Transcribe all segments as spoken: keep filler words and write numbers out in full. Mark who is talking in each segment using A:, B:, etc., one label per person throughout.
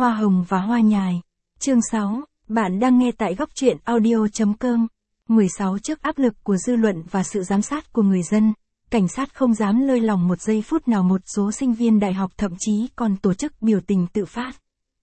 A: Hoa hồng và hoa nhài. Chương sáu, bạn đang nghe tại góc truyện audio chấm com. mười sáu Trước áp lực của dư luận và sự giám sát của người dân, cảnh sát không dám lơi lỏng một giây phút nào. Một số sinh viên đại học thậm chí còn tổ chức biểu tình tự phát.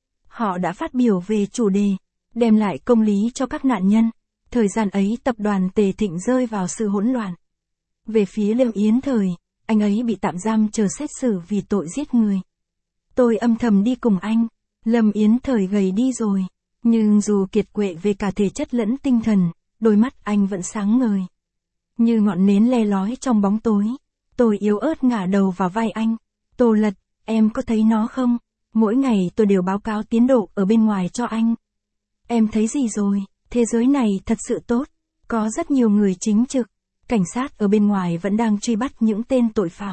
A: Họ đã phát biểu về chủ đề, đem lại công lý cho các nạn nhân. Thời gian ấy tập đoàn Tề Thịnh rơi vào sự hỗn loạn. Về phía Lâm Yến Thời, anh ấy bị tạm giam chờ xét xử vì tội giết người. Tôi âm thầm đi cùng anh. Lâm Yến Thời gầy đi rồi, nhưng dù kiệt quệ về cả thể chất lẫn tinh thần, đôi mắt anh vẫn sáng ngời. Như ngọn nến le lói trong bóng tối. Tôi yếu ớt ngả đầu vào vai anh. Tô Lật, em có thấy nó không? Mỗi ngày tôi đều báo cáo tiến độ ở bên ngoài cho anh. Em thấy gì rồi? Thế giới này thật sự tốt. Có rất nhiều người chính trực. Cảnh sát ở bên ngoài vẫn đang truy bắt những tên tội phạm.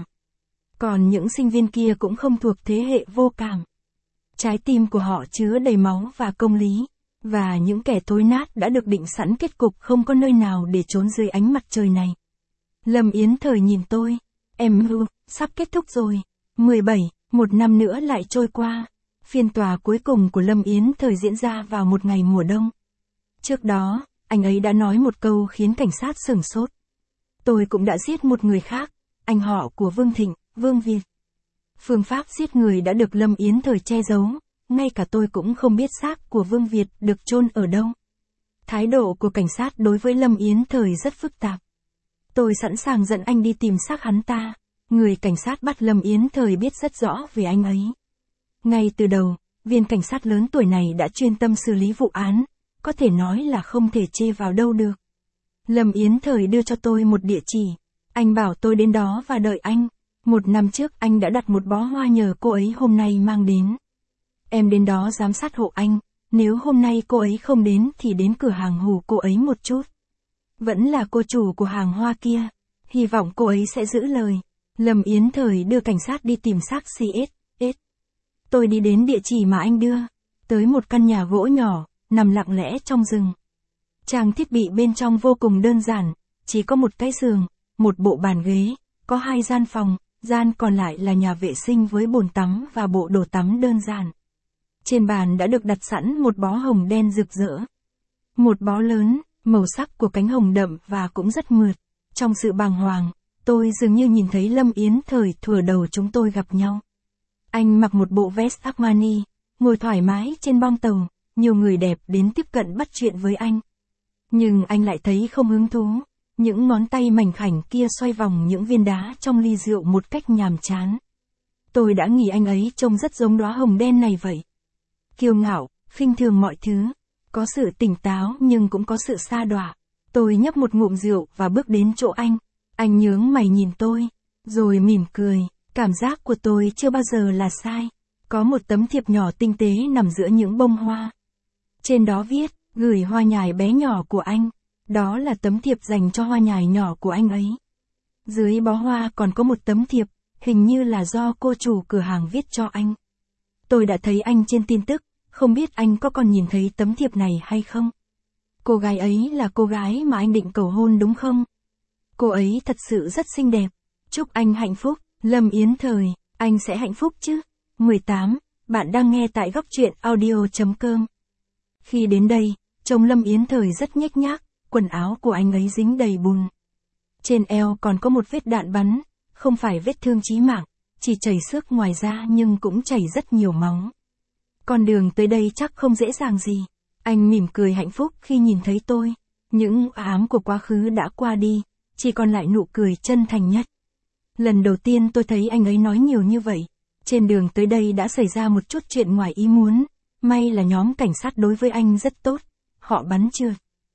A: Còn những sinh viên kia cũng không thuộc thế hệ vô cảm. Trái tim của họ chứa đầy máu và công lý. Và những kẻ thối nát đã được định sẵn kết cục không có nơi nào để trốn dưới ánh mặt trời này. Lâm Yến Thời nhìn tôi. Em hư, sắp kết thúc rồi. mười bảy, một năm nữa lại trôi qua. Phiên tòa cuối cùng của Lâm Yến Thời diễn ra vào một ngày mùa đông. Trước đó, anh ấy đã nói một câu khiến cảnh sát sửng sốt. Tôi cũng đã giết một người khác, anh họ của Vương Thịnh, Vương Việt. Phương pháp giết người đã được Lâm Yến Thời che giấu, ngay cả tôi cũng không biết xác của Vương Việt được chôn ở đâu. Thái độ của cảnh sát đối với Lâm Yến Thời rất phức tạp. Tôi sẵn sàng dẫn anh đi tìm xác hắn ta. Người cảnh sát bắt Lâm Yến Thời biết rất rõ về anh ấy. Ngay từ đầu, viên cảnh sát lớn tuổi này đã chuyên tâm xử lý vụ án, có thể nói là không thể chê vào đâu được. Lâm Yến Thời đưa cho tôi một địa chỉ. Anh bảo tôi đến đó và đợi anh. Một năm trước anh đã đặt một bó hoa nhờ cô ấy hôm nay mang đến. Em đến đó giám sát hộ anh. Nếu hôm nay cô ấy không đến thì đến cửa hàng hù cô ấy một chút. Vẫn là cô chủ của hàng hoa kia. Hy vọng cô ấy sẽ giữ lời. Lâm Yến Thời đưa cảnh sát đi tìm xác xê ét ét. Tôi đi đến địa chỉ mà anh đưa. Tới một căn nhà gỗ nhỏ, nằm lặng lẽ trong rừng. Trang thiết bị bên trong vô cùng đơn giản, chỉ có một cái giường, một bộ bàn ghế, có hai gian phòng, gian còn lại là nhà vệ sinh với bồn tắm và bộ đồ tắm đơn giản. Trên bàn đã được đặt sẵn một bó hồng đen rực rỡ. Một bó lớn, màu sắc của cánh hồng đậm và cũng rất mượt. Trong sự bàng hoàng, tôi dường như nhìn thấy Lâm Yến Thời thuở đầu chúng tôi gặp nhau. Anh mặc một bộ vest Armani, ngồi thoải mái trên bong tàu, nhiều người đẹp đến tiếp cận bắt chuyện với anh. Nhưng anh lại thấy không hứng thú, những ngón tay mảnh khảnh kia xoay vòng những viên đá trong ly rượu một cách nhàm chán. Tôi đã nghĩ anh ấy trông rất giống đóa hồng đen này vậy. Kiêu ngạo, khinh thường mọi thứ, có sự tỉnh táo nhưng cũng có sự sa đọa. Tôi nhấp một ngụm rượu và bước đến chỗ anh. Anh nhướng mày nhìn tôi, rồi mỉm cười. Cảm giác của tôi chưa bao giờ là sai. Có một tấm thiệp nhỏ tinh tế nằm giữa những bông hoa. Trên đó viết, gửi hoa nhài bé nhỏ của anh. Đó là tấm thiệp dành cho hoa nhài nhỏ của anh ấy. Dưới bó hoa còn có một tấm thiệp, hình như là do cô chủ cửa hàng viết cho anh. Tôi đã thấy anh trên tin tức, không biết anh có còn nhìn thấy tấm thiệp này hay không? Cô gái ấy là cô gái mà anh định cầu hôn đúng không? Cô ấy thật sự rất xinh đẹp. Chúc anh hạnh phúc, Lâm Yến Thời, anh sẽ hạnh phúc chứ? mười tám, bạn đang nghe tại góc truyện audio chấm com. Khi đến đây, trông Lâm Yến Thời rất nhếch nhác, quần áo của anh ấy dính đầy bùn. Trên eo còn có một vết đạn bắn, không phải vết thương chí mạng, chỉ chảy xước ngoài da nhưng cũng chảy rất nhiều máu. Con đường tới đây chắc không dễ dàng gì. Anh mỉm cười hạnh phúc khi nhìn thấy tôi. Những ám của quá khứ đã qua đi, chỉ còn lại nụ cười chân thành nhất. Lần đầu tiên tôi thấy anh ấy nói nhiều như vậy. Trên đường tới đây đã xảy ra một chút chuyện ngoài ý muốn. May là nhóm cảnh sát đối với anh rất tốt. Họ bắn trượt.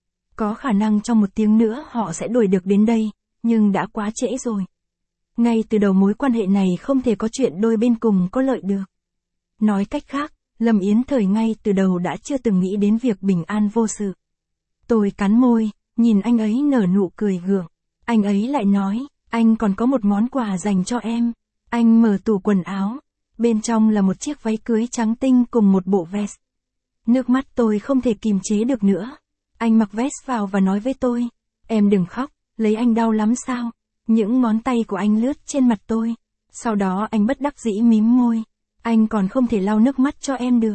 A: Có khả năng trong một tiếng nữa họ sẽ đuổi được đến đây, nhưng đã quá trễ rồi. Ngay từ đầu mối quan hệ này không thể có chuyện đôi bên cùng có lợi được. Nói cách khác, Lâm Yến Thời ngay từ đầu đã chưa từng nghĩ đến việc bình an vô sự. Tôi cắn môi, nhìn anh ấy nở nụ cười gượng. Anh ấy lại nói, anh còn có một món quà dành cho em. Anh mở tủ quần áo. Bên trong là một chiếc váy cưới trắng tinh cùng một bộ vest. Nước mắt tôi không thể kìm chế được nữa. Anh mặc vest vào và nói với tôi, em đừng khóc, lấy anh đau lắm sao? Những ngón tay của anh lướt trên mặt tôi. Sau đó anh bất đắc dĩ mím môi. Anh còn không thể lau nước mắt cho em được.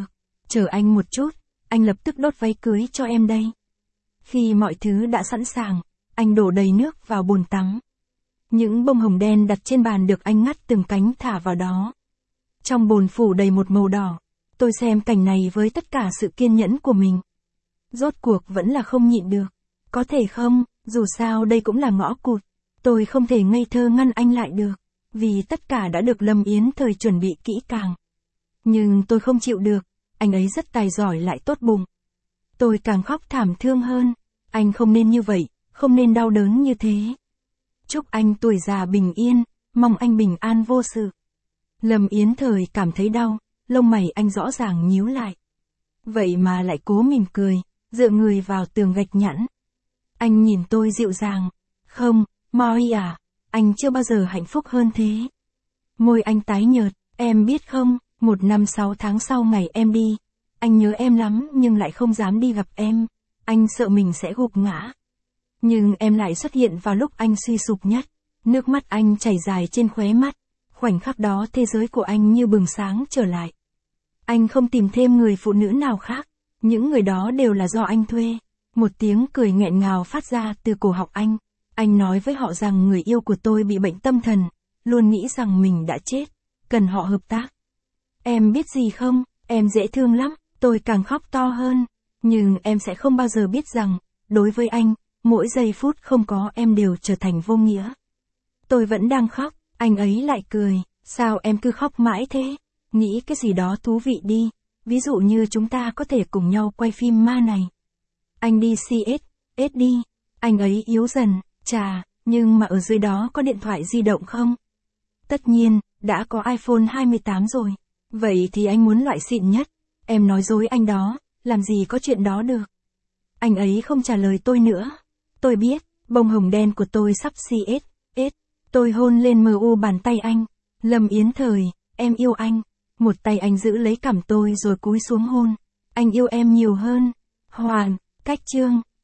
A: Chờ anh một chút, anh lập tức đốt váy cưới cho em đây. Khi mọi thứ đã sẵn sàng, anh đổ đầy nước vào bồn tắm. Những bông hồng đen đặt trên bàn được anh ngắt từng cánh thả vào đó. Trong bồn phủ đầy một màu đỏ. Tôi xem cảnh này với tất cả sự kiên nhẫn của mình. Rốt cuộc vẫn là không nhịn được. Có thể không, dù sao đây cũng là ngõ cụt. Tôi không thể ngây thơ ngăn anh lại được. Vì tất cả đã được Lâm Yến Thời chuẩn bị kỹ càng. Nhưng tôi không chịu được. Anh ấy rất tài giỏi lại tốt bụng. Tôi càng khóc thảm thương hơn. Anh không nên như vậy, không nên đau đớn như thế. Chúc anh tuổi già bình yên, mong anh bình an vô sự. Lâm Yến Thời cảm thấy đau, lông mày anh rõ ràng nhíu lại. Vậy mà lại cố mỉm cười, dựa người vào tường gạch nhẵn. Anh nhìn tôi dịu dàng. Không, Molly à, anh chưa bao giờ hạnh phúc hơn thế. Môi anh tái nhợt, em biết không, một năm sáu tháng sau ngày em đi. Anh nhớ em lắm nhưng lại không dám đi gặp em. Anh sợ mình sẽ gục ngã. Nhưng em lại xuất hiện vào lúc anh suy sụp nhất. Nước mắt anh chảy dài trên khóe mắt. Khoảnh khắc đó thế giới của anh như bừng sáng trở lại. Anh không tìm thêm người phụ nữ nào khác. Những người đó đều là do anh thuê. Một tiếng cười nghẹn ngào phát ra từ cổ họng anh. Anh nói với họ rằng người yêu của tôi bị bệnh tâm thần. Luôn nghĩ rằng mình đã chết. Cần họ hợp tác. Em biết gì không, em dễ thương lắm. Tôi càng khóc to hơn. Nhưng em sẽ không bao giờ biết rằng, đối với anh, mỗi giây phút không có em đều trở thành vô nghĩa. Tôi vẫn đang khóc, anh ấy lại cười. Sao em cứ khóc mãi thế? Nghĩ cái gì đó thú vị đi. Ví dụ như chúng ta có thể cùng nhau quay phim ma này. Anh đi xê ét, ét đi. Anh ấy yếu dần, chà, nhưng mà ở dưới đó có điện thoại di động không? Tất nhiên, đã có iPhone hai mươi tám rồi. Vậy thì anh muốn loại xịn nhất. Em nói dối anh đó, làm gì có chuyện đó được. Anh ấy không trả lời tôi nữa. Tôi biết, bông hồng đen của tôi sắp xê ét, ét. Tôi hôn lên mờ u bàn tay anh. Lâm Yến Thời, em yêu anh. Một tay anh giữ lấy cằm tôi rồi cúi xuống hôn. Anh yêu em nhiều hơn. Hoàn, cách chương.